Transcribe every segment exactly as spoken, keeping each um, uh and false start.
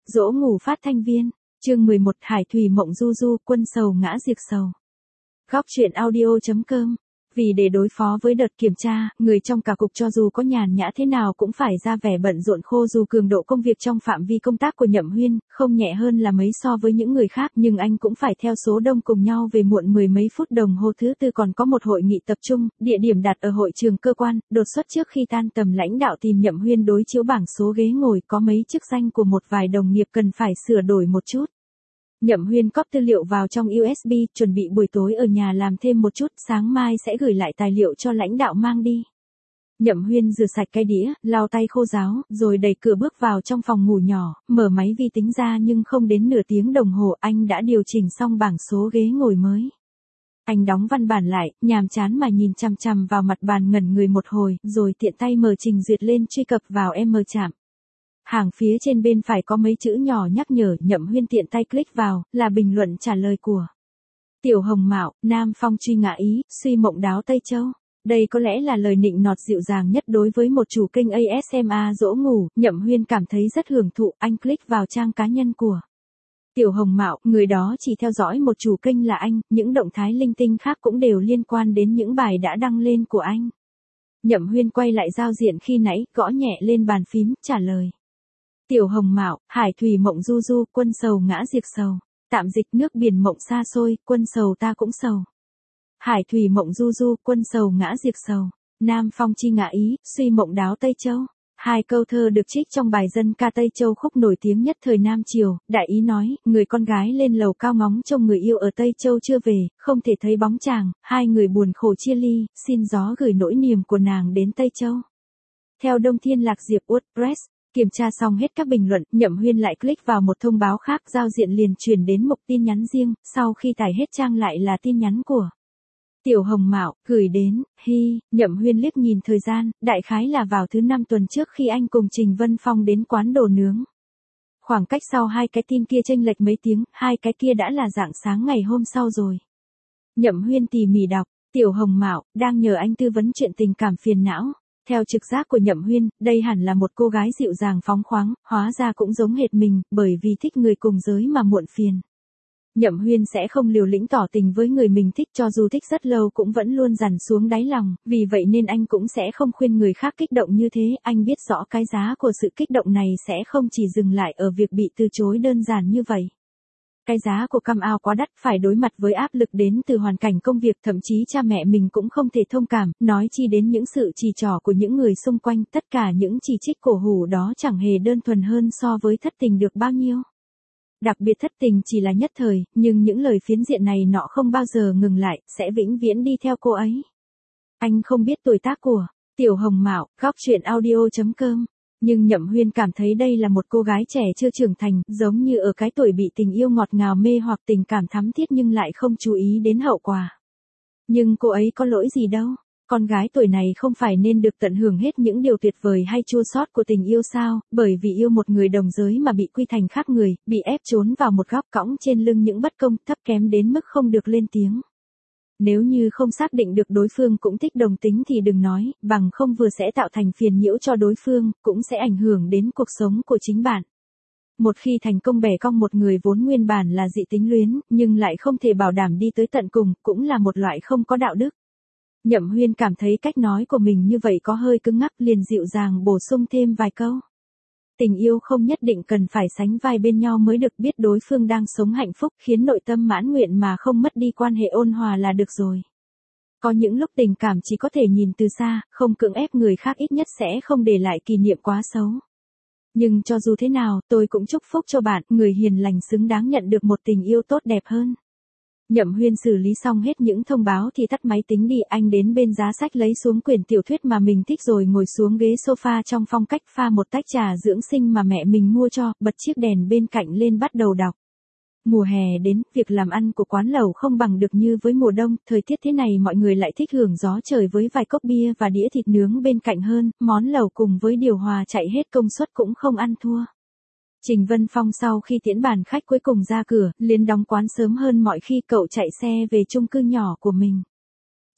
Dỗ ngủ phát thanh viên. Chương mười một Hải thủy mộng du du, quân sầu ngã diệt sầu. Góc truyện audio chấm com. Vì để đối phó với đợt kiểm tra, người trong cả cục cho dù có nhàn nhã thế nào cũng phải ra vẻ bận rộn khô, dù cường độ công việc trong phạm vi công tác của Nhậm Huyên không nhẹ hơn là mấy so với những người khác, nhưng anh cũng phải theo số đông cùng nhau về muộn mười mấy phút đồng hồ. Thứ tư còn có một hội nghị tập trung, địa điểm đặt ở hội trường cơ quan. Đột xuất trước khi tan tầm, lãnh đạo tìm Nhậm Huyên đối chiếu bảng số ghế ngồi, có mấy chức danh của một vài đồng nghiệp cần phải sửa đổi một chút. Nhậm Huyên cóp tư liệu vào trong u ét bê, chuẩn bị buổi tối ở nhà làm thêm một chút, sáng mai sẽ gửi lại tài liệu cho lãnh đạo mang đi. Nhậm Huyên rửa sạch cái đĩa, lau tay khô ráo, rồi đẩy cửa bước vào trong phòng ngủ nhỏ, mở máy vi tính ra, nhưng không đến nửa tiếng đồng hồ anh đã điều chỉnh xong bảng số ghế ngồi mới. Anh đóng văn bản lại, nhàm chán mà nhìn chằm chằm vào mặt bàn ngẩn người một hồi, rồi tiện tay mở trình duyệt lên, truy cập vào em chạm. Hàng phía trên bên phải có mấy chữ nhỏ nhắc nhở, Nhậm Huyên tiện tay click vào, là bình luận trả lời của Tiểu Hồng Mạo, Nam Phong truy ngã ý, suy mộng đáo Tây Châu. Đây có lẽ là lời nịnh nọt dịu dàng nhất đối với một chủ kênh a ét em a dỗ ngủ. Nhậm Huyên cảm thấy rất hưởng thụ, anh click vào trang cá nhân của Tiểu Hồng Mạo, người đó chỉ theo dõi một chủ kênh là anh, những động thái linh tinh khác cũng đều liên quan đến những bài đã đăng lên của anh. Nhậm Huyên quay lại giao diện khi nãy, gõ nhẹ lên bàn phím, trả lời. Tiểu Hồng Mạo, Hải thủy mộng du du, quân sầu ngã diệt sầu. Tạm dịch, nước biển mộng xa xôi, quân sầu ta cũng sầu. Hải thủy mộng du du, quân sầu ngã diệt sầu. Nam Phong chi ngã ý, suy mộng đáo Tây Châu. Hai câu thơ được trích trong bài dân ca Tây Châu, khúc nổi tiếng nhất thời Nam Triều. Đại ý nói, người con gái lên lầu cao ngóng trông người yêu ở Tây Châu chưa về, không thể thấy bóng chàng, hai người buồn khổ chia ly, xin gió gửi nỗi niềm của nàng đến Tây Châu. Theo Đông Thiên Lạc Diệp WordPress. Kiểm tra xong hết các bình luận, Nhậm Huyên lại click vào một thông báo khác, giao diện liền truyền đến mục tin nhắn riêng, sau khi tải hết trang lại là tin nhắn của Tiểu Hồng Mạo, gửi đến, hi. Nhậm Huyên liếc nhìn thời gian, đại khái là vào thứ năm tuần trước khi anh cùng Trình Vân Phong đến quán đồ nướng. Khoảng cách sau hai cái tin kia chênh lệch mấy tiếng, hai cái kia đã là rạng sáng ngày hôm sau rồi. Nhậm Huyên tỉ mỉ đọc, Tiểu Hồng Mạo, đang nhờ anh tư vấn chuyện tình cảm phiền não. Theo trực giác của Nhậm Huyên, đây hẳn là một cô gái dịu dàng phóng khoáng, hóa ra cũng giống hệt mình, bởi vì thích người cùng giới mà muộn phiền. Nhậm Huyên sẽ không liều lĩnh tỏ tình với người mình thích, cho dù thích rất lâu cũng vẫn luôn dằn xuống đáy lòng, vì vậy nên anh cũng sẽ không khuyên người khác kích động như thế. Anh biết rõ cái giá của sự kích động này sẽ không chỉ dừng lại ở việc bị từ chối đơn giản như vậy. Cái giá của come out quá đắt, phải đối mặt với áp lực đến từ hoàn cảnh công việc, thậm chí cha mẹ mình cũng không thể thông cảm, nói chi đến những sự chỉ trỏ của những người xung quanh. Tất cả những chỉ trích cổ hủ đó chẳng hề đơn thuần hơn so với thất tình được bao nhiêu. Đặc biệt thất tình chỉ là nhất thời, nhưng những lời phiến diện này nọ không bao giờ ngừng lại, sẽ vĩnh viễn đi theo cô ấy. Anh không biết tuổi tác của Tiểu Hồng Mạo, góc truyện audio chấm com. Nhưng Nhậm Huyên cảm thấy đây là một cô gái trẻ chưa trưởng thành, giống như ở cái tuổi bị tình yêu ngọt ngào mê hoặc tình cảm thắm thiết nhưng lại không chú ý đến hậu quả. Nhưng cô ấy có lỗi gì đâu, con gái tuổi này không phải nên được tận hưởng hết những điều tuyệt vời hay chua xót của tình yêu sao, bởi vì yêu một người đồng giới mà bị quy thành khác người, bị ép trốn vào một góc cõng trên lưng những bất công thấp kém đến mức không được lên tiếng. Nếu như không xác định được đối phương cũng thích đồng tính thì đừng nói, bằng không vừa sẽ tạo thành phiền nhiễu cho đối phương, cũng sẽ ảnh hưởng đến cuộc sống của chính bạn. Một khi thành công bẻ cong một người vốn nguyên bản là dị tính luyến, nhưng lại không thể bảo đảm đi tới tận cùng, cũng là một loại không có đạo đức. Nhậm Huyên cảm thấy cách nói của mình như vậy có hơi cứng ngắc, liền dịu dàng bổ sung thêm vài câu. Tình yêu không nhất định cần phải sánh vai bên nhau mới được, biết đối phương đang sống hạnh phúc, khiến nội tâm mãn nguyện mà không mất đi quan hệ ôn hòa là được rồi. Có những lúc tình cảm chỉ có thể nhìn từ xa, không cưỡng ép người khác, ít nhất sẽ không để lại kỷ niệm quá xấu. Nhưng cho dù thế nào, tôi cũng chúc phúc cho bạn, người hiền lành xứng đáng nhận được một tình yêu tốt đẹp hơn. Nhậm Huyên xử lý xong hết những thông báo thì tắt máy tính đi, anh đến bên giá sách lấy xuống quyển tiểu thuyết mà mình thích rồi ngồi xuống ghế sofa trong phong cách, pha một tách trà dưỡng sinh mà mẹ mình mua cho, bật chiếc đèn bên cạnh lên bắt đầu đọc. Mùa hè đến, việc làm ăn của quán lẩu không bằng được như với mùa đông, thời tiết thế này mọi người lại thích hưởng gió trời với vài cốc bia và đĩa thịt nướng bên cạnh hơn, món lẩu cùng với điều hòa chạy hết công suất cũng không ăn thua. Trình Vân Phong sau khi tiễn bàn khách cuối cùng ra cửa, liền đóng quán sớm hơn mọi khi, cậu chạy xe về chung cư nhỏ của mình.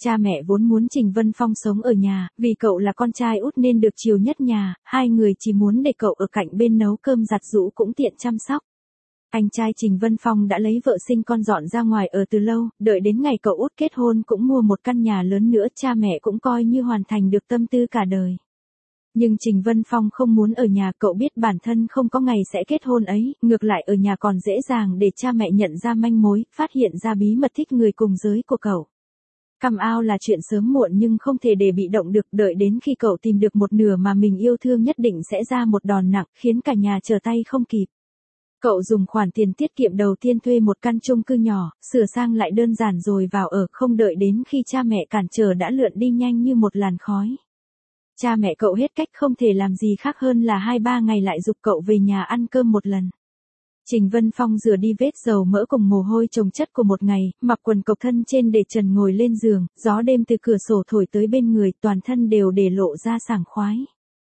Cha mẹ vốn muốn Trình Vân Phong sống ở nhà, vì cậu là con trai út nên được chiều nhất nhà, hai người chỉ muốn để cậu ở cạnh bên nấu cơm giặt giũ cũng tiện chăm sóc. Anh trai Trình Vân Phong đã lấy vợ sinh con dọn ra ngoài ở từ lâu, đợi đến ngày cậu út kết hôn cũng mua một căn nhà lớn nữa, cha mẹ cũng coi như hoàn thành được tâm tư cả đời. Nhưng Trình Vân Phong không muốn ở nhà, cậu biết bản thân không có ngày sẽ kết hôn ấy, ngược lại ở nhà còn dễ dàng để cha mẹ nhận ra manh mối, phát hiện ra bí mật thích người cùng giới của cậu. Come out là chuyện sớm muộn nhưng không thể để bị động được, đợi đến khi cậu tìm được một nửa mà mình yêu thương nhất định sẽ ra một đòn nặng, khiến cả nhà trở tay không kịp. Cậu dùng khoản tiền tiết kiệm đầu tiên thuê một căn chung cư nhỏ, sửa sang lại đơn giản rồi vào ở, không đợi đến khi cha mẹ cản trở đã lượn đi nhanh như một làn khói. Cha mẹ cậu hết cách, không thể làm gì khác hơn là hai ba ngày lại giục cậu về nhà ăn cơm một lần. Trình Vân Phong rửa đi vết dầu mỡ cùng mồ hôi chồng chất của một ngày, mặc quần cộc thân trên để trần ngồi lên giường, gió đêm từ cửa sổ thổi tới bên người, toàn thân đều để lộ ra sảng khoái.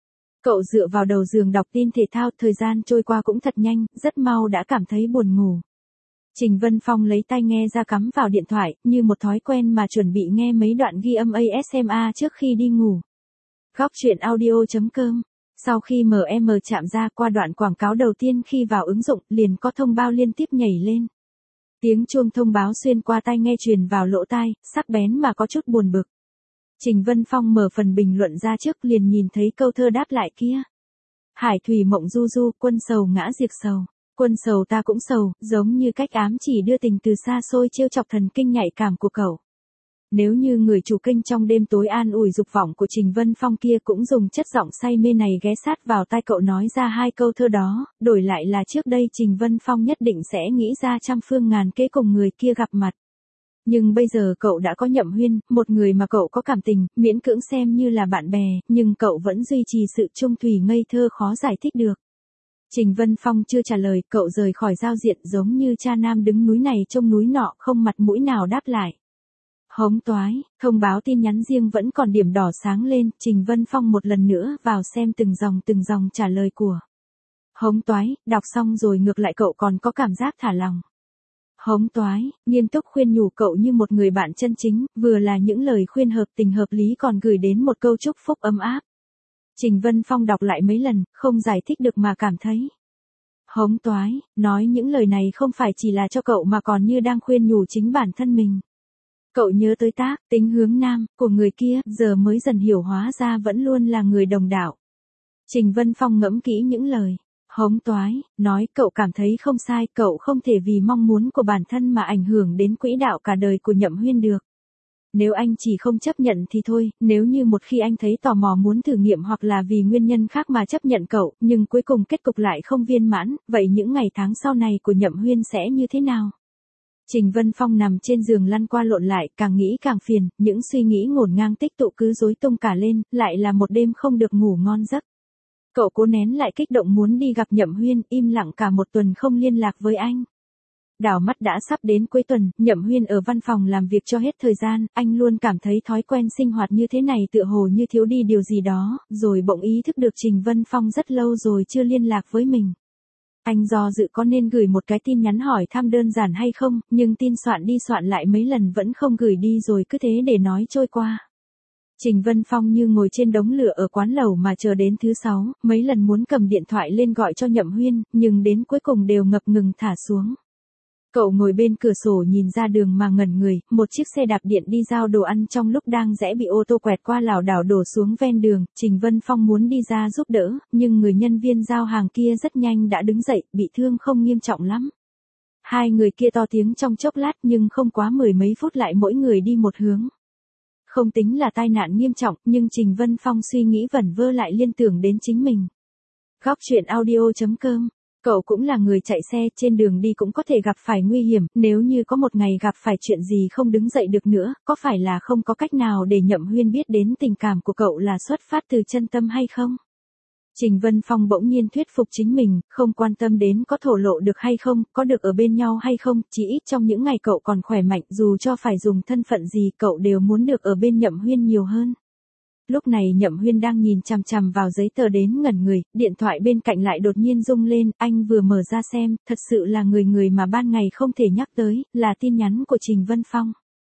Cậu dựa vào đầu giường đọc tin thể thao, thời gian trôi qua cũng thật nhanh, rất mau đã cảm thấy buồn ngủ. Trình Vân Phong lấy tai nghe ra cắm vào điện thoại, như một thói quen mà chuẩn bị nghe mấy đoạn ghi âm a ét em a trước khi đi ngủ. Góc truyện audio chấm com. Sau khi em em chạm ra qua đoạn quảng cáo đầu tiên khi vào ứng dụng, liền có thông báo liên tiếp nhảy lên. Tiếng chuông thông báo xuyên qua tai nghe truyền vào lỗ tai, sắc bén mà có chút buồn bực. Trình Vân Phong mở phần bình luận ra trước, liền nhìn thấy câu thơ đáp lại kia. Hải thủy mộng du du, quân sầu ngã diệt sầu. Quân sầu ta cũng sầu, giống như cách ám chỉ đưa tình từ xa xôi trêu chọc thần kinh nhạy cảm của cậu. Nếu như người chủ kênh trong đêm tối an ủi dục vọng của Trình Vân Phong kia cũng dùng chất giọng say mê này ghé sát vào tai cậu nói ra hai câu thơ đó, đổi lại là trước đây Trình Vân Phong nhất định sẽ nghĩ ra trăm phương ngàn kế cùng người kia gặp mặt. Nhưng bây giờ cậu đã có Nhậm Huyên, một người mà cậu có cảm tình, miễn cưỡng xem như là bạn bè, nhưng cậu vẫn duy trì sự trung thủy ngây thơ khó giải thích được. Trình Vân Phong chưa trả lời, cậu rời khỏi giao diện giống như cha nam đứng núi này trông núi nọ, không mặt mũi nào đáp lại. Hống toái, thông báo tin nhắn riêng vẫn còn điểm đỏ sáng lên, Trình Vân Phong một lần nữa vào xem từng dòng từng dòng trả lời của. Hống toái, đọc xong rồi ngược lại cậu còn có cảm giác thả lòng. Hống toái, nghiêm túc khuyên nhủ cậu như một người bạn chân chính, vừa là những lời khuyên hợp tình hợp lý còn gửi đến một câu chúc phúc ấm áp. Trình Vân Phong đọc lại mấy lần, không giải thích được mà cảm thấy. Hống toái, nói những lời này không phải chỉ là cho cậu mà còn như đang khuyên nhủ chính bản thân mình. Cậu nhớ tới tác, tính hướng nam, của người kia, giờ mới dần hiểu hóa ra vẫn luôn là người đồng đạo. Trình Vân Phong ngẫm kỹ những lời. Hống toái, nói cậu cảm thấy không sai, cậu không thể vì mong muốn của bản thân mà ảnh hưởng đến quỹ đạo cả đời của Nhậm Huyên được. Nếu anh chỉ không chấp nhận thì thôi, nếu như một khi anh thấy tò mò muốn thử nghiệm hoặc là vì nguyên nhân khác mà chấp nhận cậu, nhưng cuối cùng kết cục lại không viên mãn, vậy những ngày tháng sau này của Nhậm Huyên sẽ như thế nào? Trình Vân Phong nằm trên giường lăn qua lộn lại, càng nghĩ càng phiền, những suy nghĩ ngổn ngang tích tụ cứ rối tung cả lên, lại là một đêm không được ngủ ngon giấc. Cậu cố nén lại kích động muốn đi gặp Nhậm Huyên, im lặng cả một tuần không liên lạc với anh. Đảo mắt đã sắp đến cuối tuần, Nhậm Huyên ở văn phòng làm việc cho hết thời gian, anh luôn cảm thấy thói quen sinh hoạt như thế này tựa hồ như thiếu đi điều gì đó, rồi bỗng ý thức được Trình Vân Phong rất lâu rồi chưa liên lạc với mình. Anh do dự có nên gửi một cái tin nhắn hỏi thăm đơn giản hay không, nhưng tin soạn đi soạn lại mấy lần vẫn không gửi đi rồi cứ thế để nói trôi qua. Trình Vân Phong như ngồi trên đống lửa ở quán lẩu mà chờ đến thứ sáu, mấy lần muốn cầm điện thoại lên gọi cho Nhậm Huyên, nhưng đến cuối cùng đều ngập ngừng thả xuống. Cậu ngồi bên cửa sổ nhìn ra đường mà ngẩn người, một chiếc xe đạp điện đi giao đồ ăn trong lúc đang rẽ bị ô tô quẹt qua lảo đảo đổ xuống ven đường, Trình Vân Phong muốn đi ra giúp đỡ, nhưng người nhân viên giao hàng kia rất nhanh đã đứng dậy, bị thương không nghiêm trọng lắm. Hai người kia to tiếng trong chốc lát nhưng không quá mười mấy phút lại mỗi người đi một hướng. Không tính là tai nạn nghiêm trọng, nhưng Trình Vân Phong suy nghĩ vẩn vơ lại liên tưởng đến chính mình. Góc truyện audio chấm com. Cậu cũng là người chạy xe, trên đường đi cũng có thể gặp phải nguy hiểm, nếu như có một ngày gặp phải chuyện gì không đứng dậy được nữa, có phải là không có cách nào để Nhậm Huyên biết đến tình cảm của cậu là xuất phát từ chân tâm hay không? Trình Vân Phong bỗng nhiên thuyết phục chính mình, không quan tâm đến có thổ lộ được hay không, có được ở bên nhau hay không, chỉ ít trong những ngày cậu còn khỏe mạnh, dù cho phải dùng thân phận gì cậu đều muốn được ở bên Nhậm Huyên nhiều hơn. Lúc này Nhậm Huyên đang nhìn chằm chằm vào giấy tờ đến ngẩn người, điện thoại bên cạnh lại đột nhiên rung lên, anh vừa mở ra xem, thật sự là người người mà ban ngày không thể nhắc tới, là tin nhắn của Trình Vân Phong.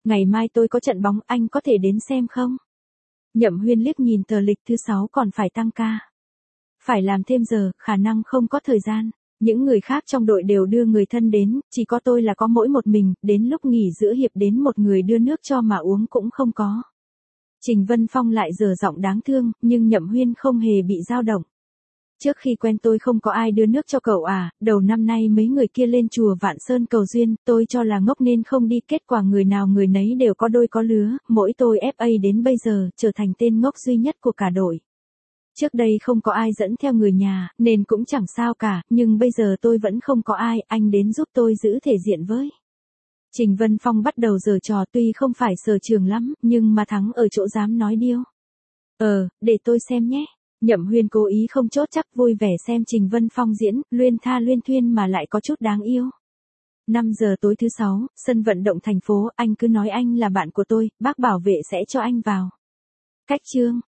Ngày mai tôi có trận bóng, anh có thể đến xem không? Nhậm Huyên liếc nhìn tờ lịch, thứ sáu còn phải tăng ca. Phải làm thêm giờ, khả năng không có thời gian. Những người khác trong đội đều đưa người thân đến, chỉ có tôi là có mỗi một mình, đến lúc nghỉ giữa hiệp đến một người đưa nước cho mà uống cũng không có. Trình Vân Phong lại dở giọng đáng thương, nhưng Nhậm Huyên không hề bị dao động. Trước khi quen tôi không có ai đưa nước cho cậu à, đầu năm nay mấy người kia lên chùa Vạn Sơn cầu duyên, tôi cho là ngốc nên không đi, kết quả người nào người nấy đều có đôi có lứa, mỗi tôi ép a đến bây giờ, trở thành tên ngốc duy nhất của cả đội. Trước đây không có ai dẫn theo người nhà, nên cũng chẳng sao cả, nhưng bây giờ tôi vẫn không có ai, anh đến giúp tôi giữ thể diện với. Trình Vân Phong bắt đầu giở trò, tuy không phải sở trường lắm, nhưng mà thắng ở chỗ dám nói điêu. Ờ, để tôi xem nhé. Nhậm Huyên cố ý không chốt chắc, vui vẻ xem Trình Vân Phong diễn, luyên tha luyên thuyên mà lại có chút đáng yêu. năm giờ tối thứ sáu, sân vận động thành phố, anh cứ nói anh là bạn của tôi, bác bảo vệ sẽ cho anh vào. Cách chương.